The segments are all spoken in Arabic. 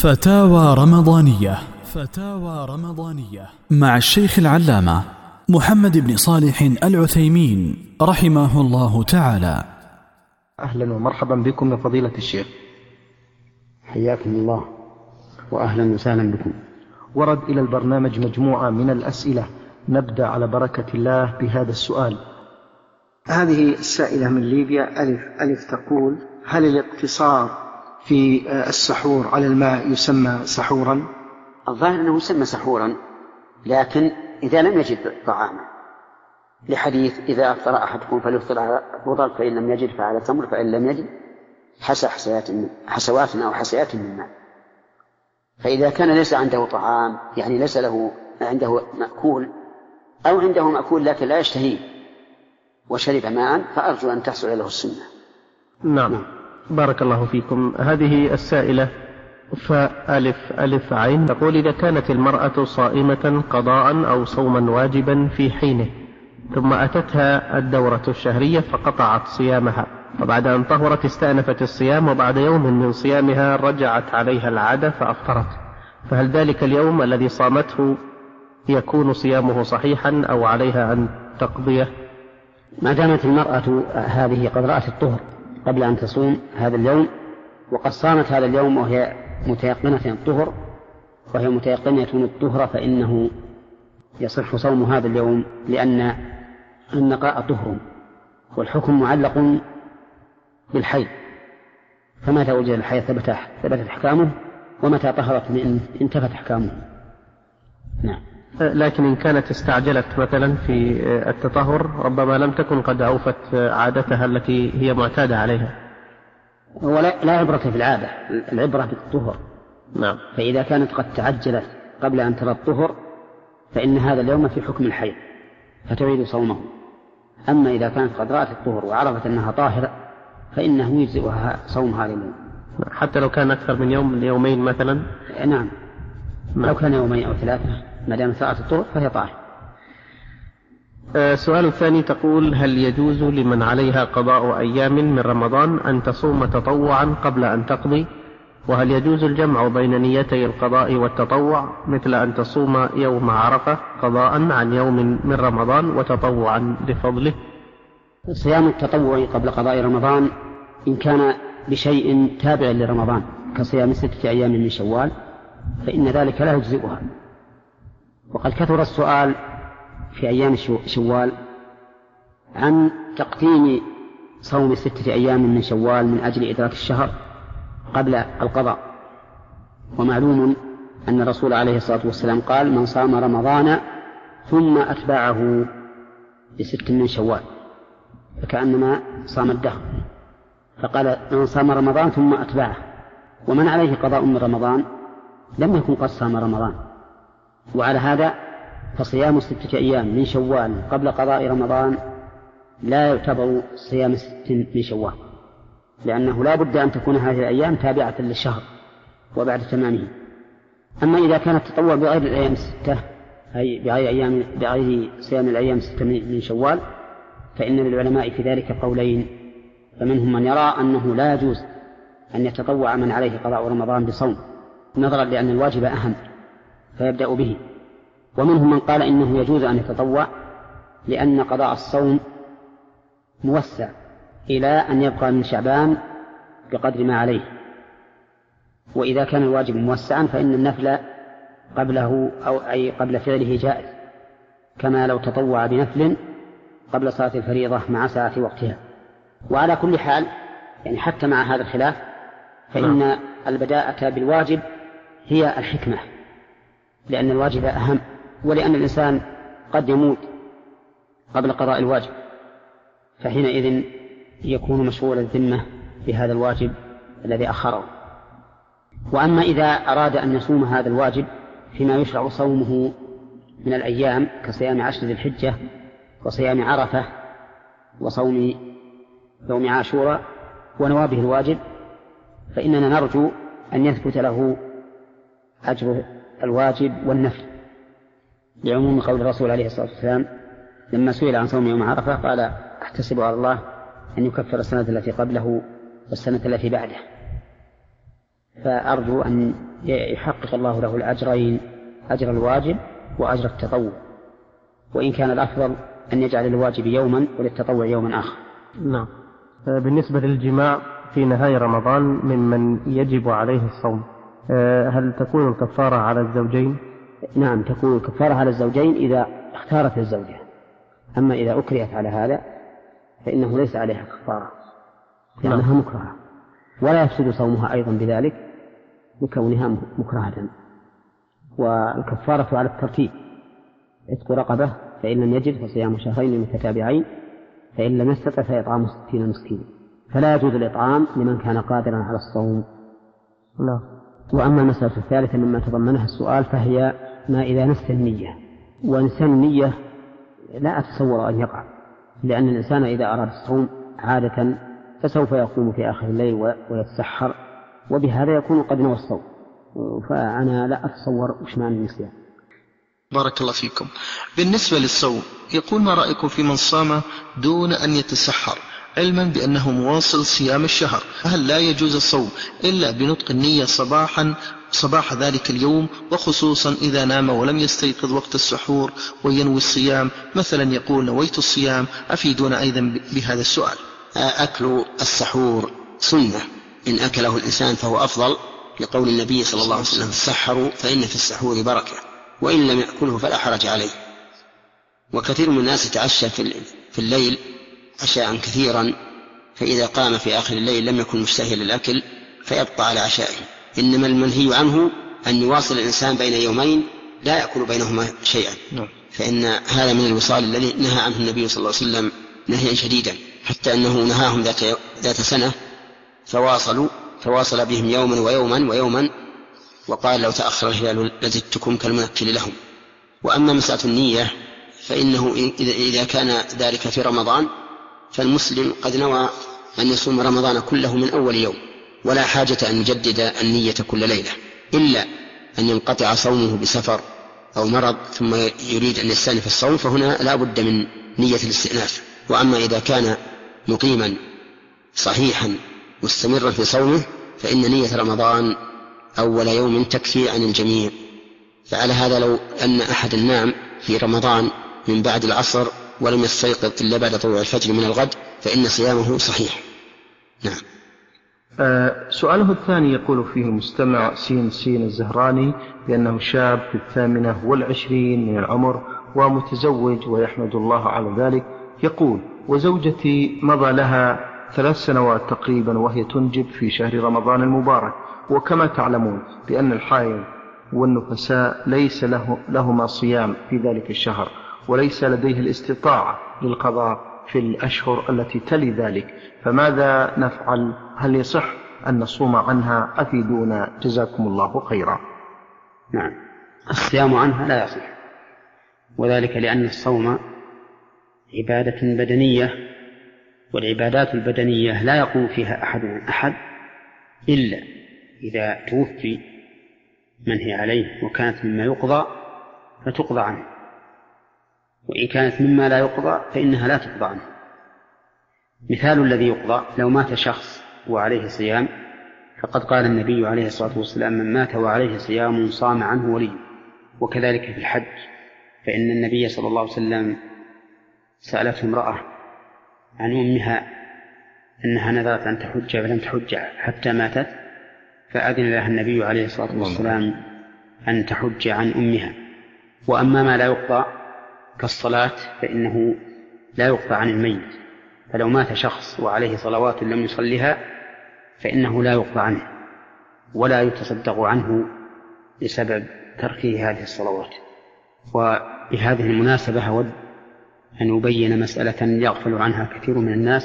فتاوى رمضانية. فتاوى رمضانية مع الشيخ العلامة محمد بن صالح العثيمين رحمه الله تعالى. أهلا ومرحبا بكم يا فضيلة الشيخ. حياكم الله وأهلا وسهلا بكم. ورد إلى البرنامج مجموعة من الأسئلة، نبدأ على بركة الله بهذا السؤال. هذه السائلة من ليبيا ألف تقول: هل الاقتصار في السحور على الماء يسمى سحورا؟ الظاهر أنه يسمى سحورا، لكن إذا لم يجد طعاما، لحديث إذا أفطر أحدكم فليفطر على فطر فإن لم يجد فعلى تمر فإن لم يجد حسوات أو حسيات من ماء. فإذا كان ليس عنده طعام، يعني ليس له عنده مأكول أو عنده مأكول لكن لا يشتهيه وشرب ماء، فأرجو أن تحصل له السنة. نعم. بارك الله فيكم. هذه السائلة فألف عين تقول: إذا كانت المرأة صائمة قضاء أو صوما واجبا في حينه، ثم أتتها الدورة الشهرية فقطعت صيامها، وبعد أن طهرت استأنفت الصيام، وبعد يوم من صيامها رجعت عليها العادة فأفطرت، فهل ذلك اليوم الذي صامته يكون صيامه صحيحا أو عليها أن تقضيه؟ ما دامت المرأة هذه قد رأت الطهر قبل أن تصوم هذا اليوم، وقد صامت هذا اليوم وهي متيقنة الطهر وهي متيقنة الطهر، فإنه يصح صوم هذا اليوم، لأن النقاء طهر والحكم معلق بالحيض، فمتى وجد الحيض ثبتت أحكامه، ومتى طهرت انتفت أحكامه. نعم. لكن إن كانت استعجلت مثلا في التطهر، ربما لم تكن قد أوفت عادتها التي هي معتادة عليها. ولا عبرة في العادة، العبرة بالطهر. نعم. فإذا كانت قد تعجلت قبل أن ترى الطهر فإن هذا اليوم في حكم الحيض فتعيد صومه. أما إذا كانت قد رأت الطهر وعرفت أنها طاهرة فإنه يجزئها صوم هذا اليوم، حتى لو كان أكثر من يومين مثلا. نعم. لو كان يومين أو ثلاثة ما دام رأت الطهر فهي طاهرة. السؤال الثاني تقول: هل يجوز لمن عليها قضاء أيام من رمضان أن تصوم تطوعا قبل أن تقضي؟ وهل يجوز الجمع بين نيتي القضاء والتطوع، مثل أن تصوم يوم عرفة قضاء عن يوم من رمضان وتطوعا لفضله؟ صيام التطوع قبل قضاء رمضان إن كان بشيء تابع لرمضان كصيام 6 أيام من شوال فإن ذلك لا يجزئها. وقد كثر السؤال في أيام شوال عن تقديم صوم 6 أيام من شوال من أجل إدراك الشهر قبل القضاء. ومعلوم أن الرسول عليه الصلاة والسلام قال: من صام رمضان ثم أتبعه ب6 من شوال فكأنما صام الدهر، فقال: من صام رمضان ثم أتبعه. ومن عليه قضاء من رمضان لم يكن قد صام رمضان، وعلى هذا فصيام 6 أيام من شوال قبل قضاء رمضان لا يعتبر صيام 6 من شوال، لأنه لا بد أن تكون هذه الأيام تابعة للشهر وبعد تمامه. أما إذا كان التطوع بغير الأيام 6، أي بغير صيام الأيام 6 من شوال، فإن للعلماء في ذلك قولين، فمنهم من يرى أنه لا يجوز أن يتطوع من عليه قضاء رمضان بصوم نظرا لأن الواجب أهم فيبدأ به، ومنهم من قال إنه يجوز أن يتطوع لأن قضاء الصوم موسع إلى أن يبقى من شعبان بقدر ما عليه، وإذا كان الواجب موسعا فإن النفل قبله أو أي قبل فعله جائز، كما لو تطوع بنفل قبل صلاة الفريضة مع ساعة وقتها. وعلى كل حال يعني حتى مع هذا الخلاف فإن البداءة بالواجب هي الحكمة، لأن الواجب أهم، ولأن الإنسان قد يموت قبل قضاء الواجب، فحينئذ يكون مشغول الذمة بهذا الواجب الذي أخره. وأما إذا أراد أن يصوم هذا الواجب فيما يشرع صومه من الأيام كصيام 10 ذي الحجة وصيام عرفة وصوم يوم عاشوراء ونوابه الواجب، فإننا نرجو أن يثبت له أجر الواجب والنفل، لعموم قول الرسول عليه الصلاة والسلام لما سئل عن صوم يوم عرفة قال: أحتسب على الله أن يكفر السنة التي قبله والسنة التي بعده. فأرجو أن يحقق الله له الأجرين، أجر الواجب وأجر التطوع، وإن كان الأفضل أن يجعل الواجب يوما وللتطوع يوما آخر. نعم. بالنسبة للجماع في نهاية رمضان ممن يجب عليه الصوم، هل تكون الكفارة على الزوجين؟ نعم، تكون الكفارة على الزوجين إذا اختارت الزوجة، أما إذا أكرهت على هذا فإنه ليس عليها كفارة لأنها مكرهة، ولا يفسد صومها أيضا بذلك لكونها مكرهة. والكفارة على الترتيب: عتق رقبة، فإن لم يجد فصيام شهرين متتابعين، فإن لم يستطع فإطعام 60 مسكين. فلا يجوز الإطعام لمن كان قادرا على الصوم. لا. وأما المسألة الثالثة مما تضمنها السؤال فهي ما إذا نسي النية، ونسيان النية لا أتصور أن يقع، لأن الإنسان إذا أراد الصوم عادة فسوف يقوم في آخر الليل ويتسحر، وبهذا يكون قد نوى الصوم، فأنا لا أتصور وش معنى النسيان. بارك الله فيكم. بالنسبة للصوم، يقول: ما رأيكم في من صام دون أن يتسحر علما بأنه مواصل صيام الشهر؟ هل لا يجوز الصوم إلا بنطق النية صباح ذلك اليوم، وخصوصا إذا نام ولم يستيقظ وقت السحور وينوي الصيام؟ مثلا يقول: نويت الصيام. أفيدونا أيضا بهذا السؤال. أكل السحور سنة، إن أكله الإنسان فهو أفضل، لقول النبي صلى الله عليه وسلم: السحروا فإن في السحور بركة، وإن لم يأكله فلا حرج عليه. وكثير من الناس يتعشى في الليل عشاء كثيرا، فإذا قام في آخر الليل لم يكن مشتهيا للأكل فيبقى على عشائه. إنما المنهي عنه أن يواصل الإنسان بين يومين لا يأكل بينهما شيئا، فإن هذا من الوصال الذي نهى عنه النبي صلى الله عليه وسلم نهيا شديدا، حتى أنه نهاهم ذات سنة فواصل بهم يوما ويوما وقال: لو تأخر الهلال لزدتكم كالمنكل لهم. وأما مسألة النية فإنه إذا كان ذلك في رمضان فالمسلم قد نوى أن يصوم رمضان كله من أول يوم، ولا حاجة أن يجدد النية كل ليلة، إلا أن ينقطع صومه بسفر أو مرض ثم يريد أن يستأنف الصوم، فهنا لا بد من نية الاستئناف. وأما إذا كان مقيما صحيحا مستمرا في صومه فإن نية رمضان أول يوم تكفي عن الجميع. فعلى هذا لو أن أحد نام في رمضان من بعد العصر ولم يستيقظ إلا بعد طلوع الفجر من الغد فإن صيامه صحيح. نعم. سؤاله الثاني يقول فيه المستمع سين الزهراني بأنه شاب في 28 من العمر ومتزوج ويحمد الله على ذلك. يقول: وزوجتي مضى لها 3 سنوات تقريبا وهي تنجب في شهر رمضان المبارك، وكما تعلمون بأن الحائض والنفساء ليس لهما صيام في ذلك الشهر، وليس لديه الاستطاعة للقضاء في الأشهر التي تلي ذلك، فماذا نفعل؟ هل يصح أن نصوم عنها؟ أفيدونا جزاكم الله خيرا. نعم، الصيام عنها لا يصح، وذلك لأن الصوم عبادة بدنية، والعبادات البدنية لا يقوم فيها أحد من أحد إلا إذا توفي من هي عليه وكانت مما يقضى فتقضى عنه، وإن كانت مما لا يقضى فإنها لا تقضى عنه. مثال الذي يقضى: لو مات شخص وعليه صيام، فقد قال النبي عليه الصلاة والسلام: من مات وعليه صيام صام عنه ولي. وكذلك في الحج، فإن النبي صلى الله عليه وسلم سألته امرأة عن أمها أنها نذرت أن تحج فلم تحج حتى ماتت، فأذن لها النبي عليه الصلاة والسلام أن تحج عن أمها. وأما ما لا يقضى كالصلاة فإنه لا يقضى عن الميت، فلو مات شخص وعليه صلوات لم يصلها فإنه لا يقضى عنه ولا يتصدق عنه بسبب تركه هذه الصلوات. وبهذه المناسبة أود أن أبين مسألة يغفل عنها كثير من الناس،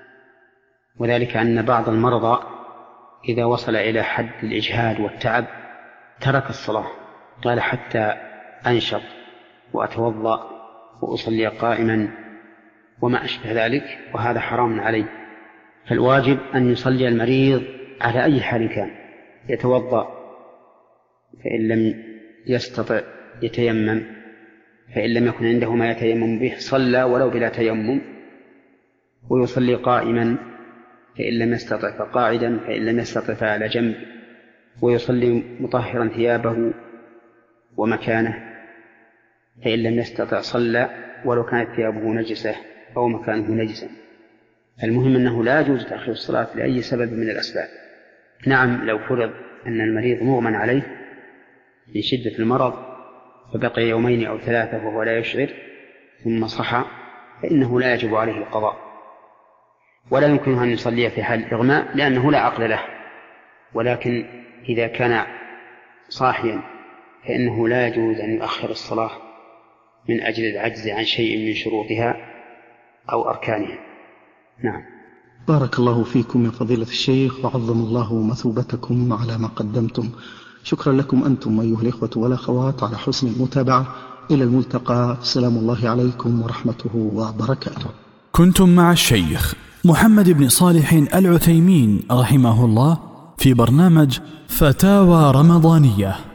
وذلك أن بعض المرضى إذا وصل إلى حد الإجهاد والتعب ترك الصلاة، قال: حتى أنشط وأتوضأ وأصلي قائما وما أشبه ذلك، وهذا حرام عليه. فالواجب أن يصلي المريض على أي حال كان، يتوضأ، فإن لم يستطع يتيمم، فإن لم يكن عنده ما يتيمم به صلى ولو بلا تيمم، ويصلي قائما، فإن لم يستطع فقاعدا، فإن لم يستطع فعلى جنب، ويصلي مطهرا ثيابه ومكانه، فإن لم يستطع صلى ولو كانت ثيابه نجسة أو مكانه نجسا. المهم أنه لا يجوز تأخير الصلاة لأي سبب من الأسباب. نعم، لو فرض أن المريض مغمى عليه من شدة المرض فبقي 2 أو 3 وهو لا يشعر ثم صحى، فإنه لا يجب عليه القضاء، ولا يمكنه أن يصلي في حال الإغماء لأنه لا عقل له. ولكن إذا كان صاحيا فإنه لا يجوز أن يؤخر الصلاة من أجل العجز عن شيء من شروطها أو أركانها. نعم. بارك الله فيكم يا فضيلة الشيخ، وعظم الله مثوبتكم على ما قدمتم. شكرا لكم أنتم أيها الإخوة والأخوات على حسن المتابعة. إلى الملتقى، سلام الله عليكم ورحمته وبركاته. كنتم مع الشيخ محمد بن صالح العثيمين رحمه الله في برنامج فتاوى رمضانية.